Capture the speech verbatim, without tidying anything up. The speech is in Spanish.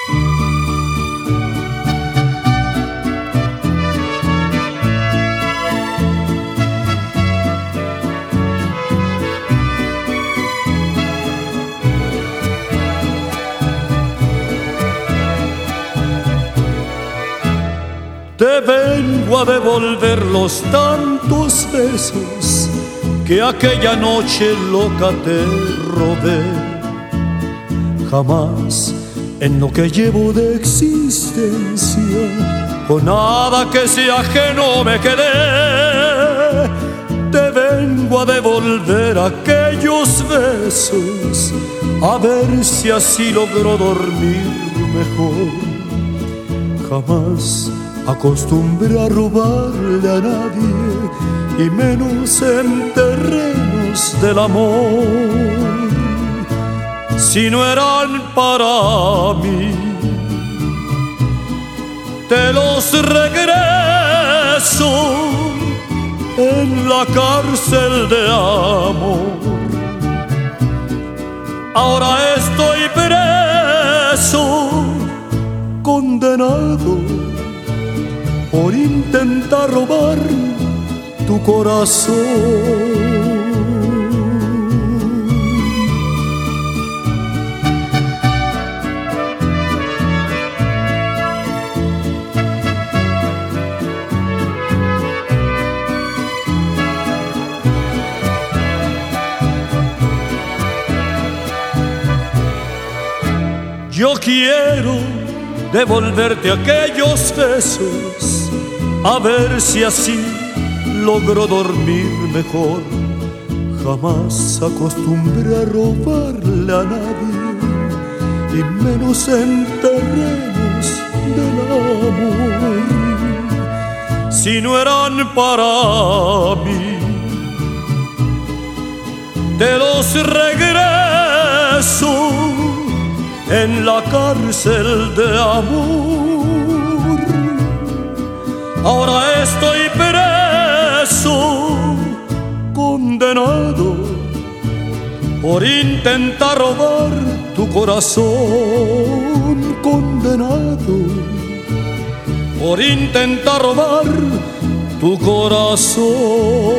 Te vengo a devolver los tantos besos que aquella noche loca te robé. Jamás en lo que llevo de existencia con nada que sea ajeno me quedé. Te vengo a devolver aquellos besos, a ver si así logro dormir mejor. Jamás acostumbré a robarle a nadie, y menos en terrenos del amor. Si no eran para mí, te los regreso en la cárcel de amor. Ahora estoy preso, condenado por intentar robar tu corazón. Yo quiero devolverte aquellos besos, a ver si así logro dormir mejor. Jamás acostumbré a robarle a nadie, y menos en terrenos del amor. Si no eran para mí, te los regreso en la cárcel de amor. Ahora estoy preso, condenado por intentar robar tu corazón. Condenado por intentar robar tu corazón.